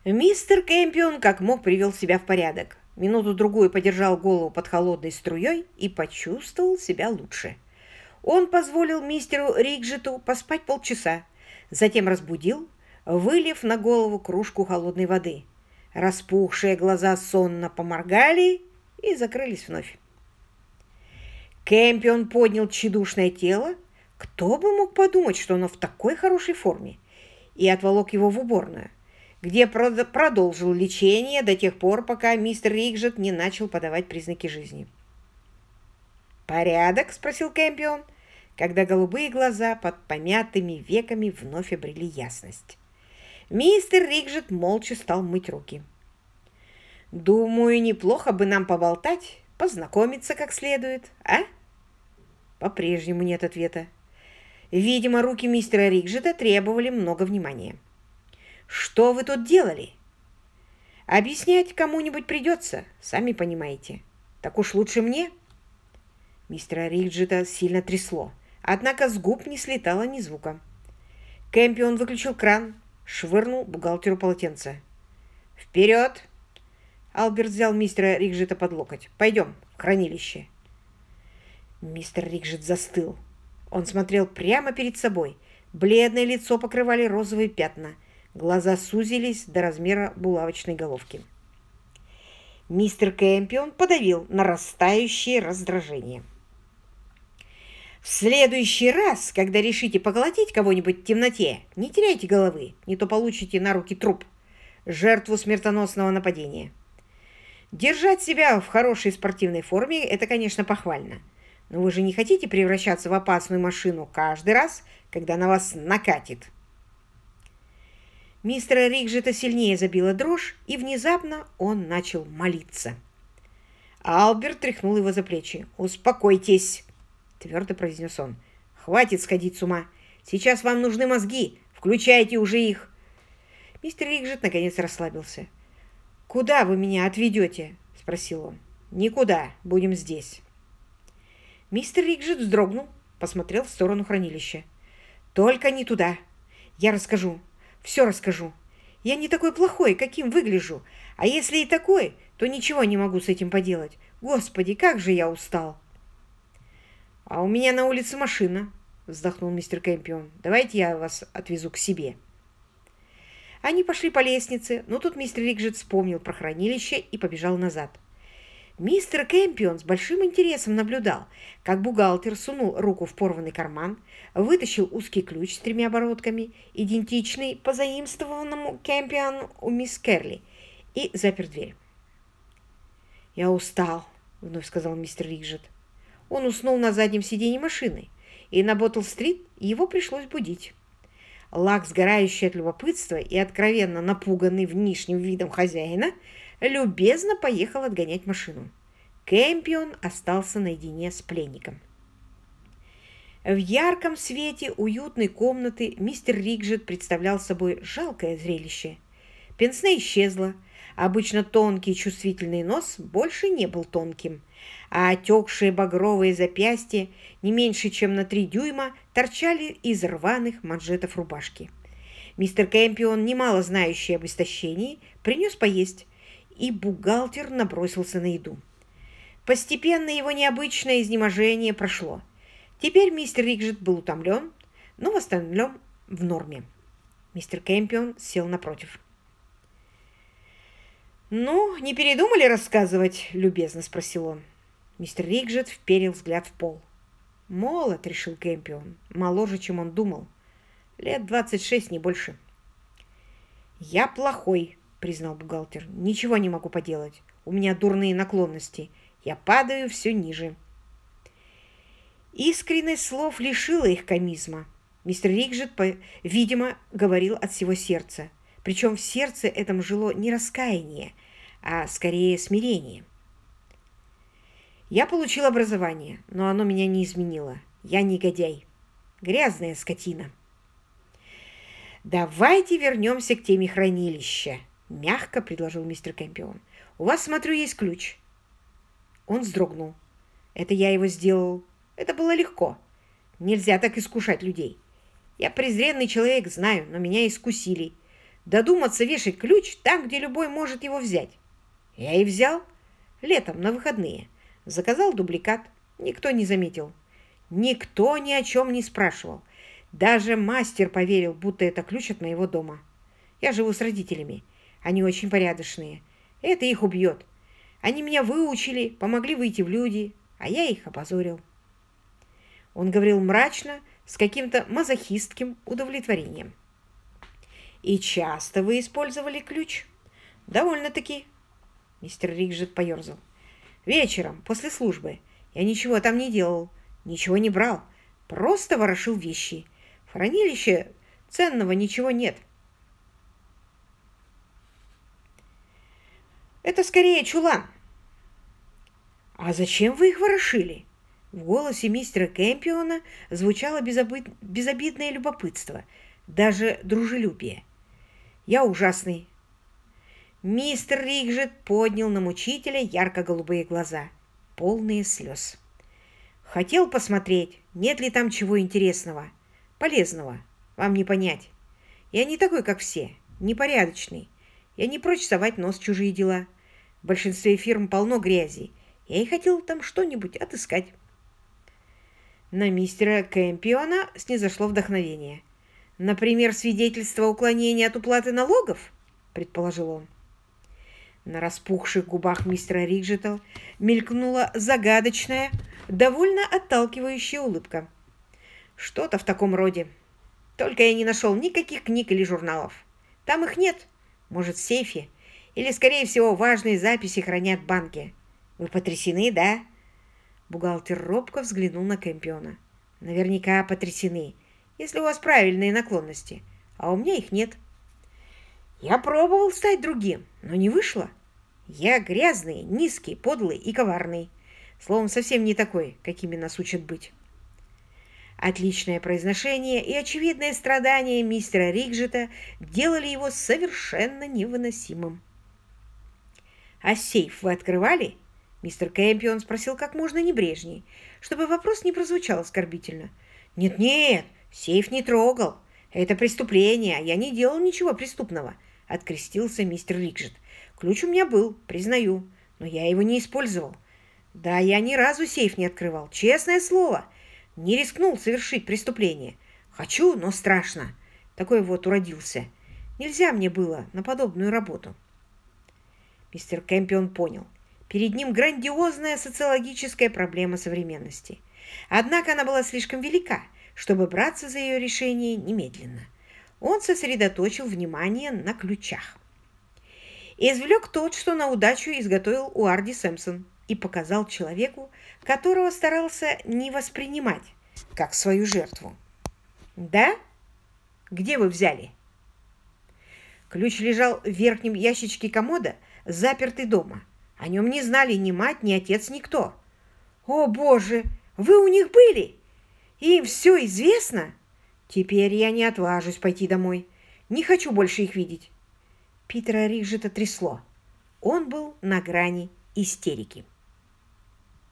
Мистер Кэмпион как мог привел себя в порядок. Минуту-другую подержал голову под холодной струей и почувствовал себя лучше. Он позволил мистеру Рикджету поспать полчаса, затем разбудил, вылив на голову кружку холодной воды. Распухшие глаза сонно поморгали и закрылись вновь. Кэмпион поднял тщедушное тело, кто бы мог подумать, что оно в такой хорошей форме, и отволок его в уборную, где продолжил лечение до тех пор, пока мистер Рикджет не начал подавать признаки жизни. «Порядок?» — спросил Кэмпион, когда голубые глаза под помятыми веками вновь обрели ясность. Мистер Рикджет молча стал мыть руки. «Думаю, неплохо бы нам поболтать, познакомиться как следует, а?» По-прежнему нет ответа. Видимо, руки мистера Рикджета требовали много внимания. «Что вы тут делали?» «Объяснять кому-нибудь придется, сами понимаете. Так уж лучше мне». Мистера Рикджета сильно трясло, однако с губ не слетало ни звука. Кэмпион выключил кран, швырнул бухгалтеру полотенце. «Вперед!» Алберт взял мистера Рикджета под локоть. «Пойдем в хранилище». Мистер Рикджет застыл. Он смотрел прямо перед собой. Бледное лицо покрывали розовые пятна. Глаза сузились до размера булавочной головки. Мистер Кэмпион подавил нарастающее раздражение. «В следующий раз, когда решите поколотить кого-нибудь в темноте, не теряйте головы, не то получите на руки труп, жертву смертоносного нападения. Держать себя в хорошей спортивной форме – это, конечно, похвально. Но вы же не хотите превращаться в опасную машину каждый раз, когда на вас накатит». Мистера Рикджета сильнее забила дрожь, и внезапно он начал молиться. Алберт тряхнул его за плечи. «Успокойтесь!» — твердо произнес он. «Хватит сходить с ума! Сейчас вам нужны мозги! Включайте уже их!» Мистер Рикджет наконец расслабился. «Куда вы меня отведете?» — спросил он. «Никуда. Будем здесь». Мистер Рикджет вздрогнул, посмотрел в сторону хранилища. «Только не туда. Я расскажу. Все расскажу. Я не такой плохой, каким выгляжу. А если и такой, то ничего не могу с этим поделать. Господи, как же я устал!» «А у меня на улице машина», — вздохнул мистер Кэмпион. «Давайте я вас отвезу к себе». Они пошли по лестнице, но тут мистер Рикджет вспомнил про хранилище и побежал назад. Мистер Кэмпион с большим интересом наблюдал, как бухгалтер сунул руку в порванный карман, вытащил узкий ключ с 3 оборотками, идентичный позаимствованному Кэмпиону у мисс Керли, и запер дверь. «Я устал», — вновь сказал мистер Рикджет. Он уснул на заднем сиденье машины, и на Боттл-стрит его пришлось будить. Лак, сгорающий от любопытства и откровенно напуганный внешним видом хозяина, любезно поехал отгонять машину. Кэмпион остался наедине с пленником. В ярком свете уютной комнаты мистер Рикджет представлял собой жалкое зрелище. Пенсне исчезла, обычно тонкий чувствительный нос больше не был тонким, а отекшие багровые запястья не меньше, чем на 3 дюйма, торчали из рваных манжетов рубашки. Мистер Кэмпион, немало знающий об истощении, принес поесть, и бухгалтер набросился на еду. Постепенно его необычное изнеможение прошло. Теперь мистер Рикджет был утомлен, но в остальном в норме. Мистер Кэмпион сел напротив. «Ну, не передумали рассказывать?» — любезно спросил он. Мистер Рикджет вперил взгляд в пол. «Молод», — решил Кэмпион, — «моложе, чем он думал. Лет 26, не больше». «Я плохой», — признал бухгалтер. «Ничего не могу поделать. У меня дурные наклонности. Я падаю все ниже». Искренность слов лишила их комизма. Мистер Рикджет, видимо, говорил от всего сердца. Причем в сердце этом жило не раскаяние, а скорее смирение. «Я получил образование, но оно меня не изменило. Я негодяй. Грязная скотина». «Давайте вернемся к теме хранилища», — мягко предложил мистер Кэмпион. «У вас, смотрю, есть ключ». Он вздрогнул. «Это я его сделал. Это было легко. Нельзя так искушать людей. Я презренный человек, знаю, но меня искусили. Додуматься вешать ключ там, где любой может его взять. Я и взял. Летом, на выходные. Заказал дубликат. Никто не заметил. Никто ни о чем не спрашивал. Даже мастер поверил, будто это ключ от моего дома. Я живу с родителями. Они очень порядочные. Это их убьет. Они меня выучили, помогли выйти в люди, а я их опозорил. Он говорил мрачно, с каким-то мазохистским удовлетворением. «И часто вы использовали ключ?» «Довольно-таки». Мистер Рикжет поерзал. «Вечером, после службы. Я ничего там не делал, ничего не брал. Просто ворошил вещи. В хранилище ценного ничего нет. Это скорее чулан». «А зачем вы их ворошили?» В голосе мистера Кэмпиона звучало безобидное любопытство, даже дружелюбие. «Я ужасный». Мистер Рикжет поднял на мучителя ярко-голубые глаза, полные слез. «Хотел посмотреть, нет ли там чего интересного, полезного, вам не понять. Я не такой, как все, непорядочный. Я не прочь совать нос в чужие дела. В большинстве фирм полно грязи. Я и хотел там что-нибудь отыскать». На мистера Кэмпиона снизошло вдохновение. «Например, свидетельство уклонения от уплаты налогов?» – предположил он. На распухших губах мистера Рикжета мелькнула загадочная, довольно отталкивающая улыбка. «Что-то в таком роде. Только я не нашел никаких книг или журналов. Там их нет. Может, в сейфе. Или, скорее всего, важные записи хранят в банке. Вы потрясены, да?» Бухгалтер робко взглянул на Кэмпиона. «Наверняка потрясены, если у вас правильные наклонности, а у меня их нет. Я пробовал стать другим, но не вышло. Я грязный, низкий, подлый и коварный. Словом, совсем не такой, какими нас учат быть». Отличное произношение и очевидное страдание мистера Рикжета делали его совершенно невыносимым. «А сейф вы открывали?» Мистер Кэмпион спросил как можно небрежней, чтобы вопрос не прозвучал оскорбительно. «Нет-нет, сейф не трогал. Это преступление, я не делал ничего преступного», — открестился мистер Рикжет. «Ключ у меня был, признаю, но я его не использовал. Да, я ни разу сейф не открывал, честное слово. Не рискнул совершить преступление. Хочу, но страшно. Такой вот уродился. Нельзя мне было на подобную работу». Мистер Кэмпион понял. Перед ним грандиозная социологическая проблема современности. Однако она была слишком велика, чтобы браться за ее решение немедленно. Он сосредоточил внимание на ключах. Извлек тот, что на удачу изготовил Уарди Сэмпсон, и показал человеку, которого старался не воспринимать как свою жертву. «Да? Где вы взяли?» Ключ лежал в верхнем ящичке комода, запертый дома. О нем не знали ни мать, ни отец, никто. «О, Боже! Вы у них были? Им все известно? Теперь я не отважусь пойти домой. Не хочу больше их видеть». Питера Рикжета трясло. Он был на грани истерики.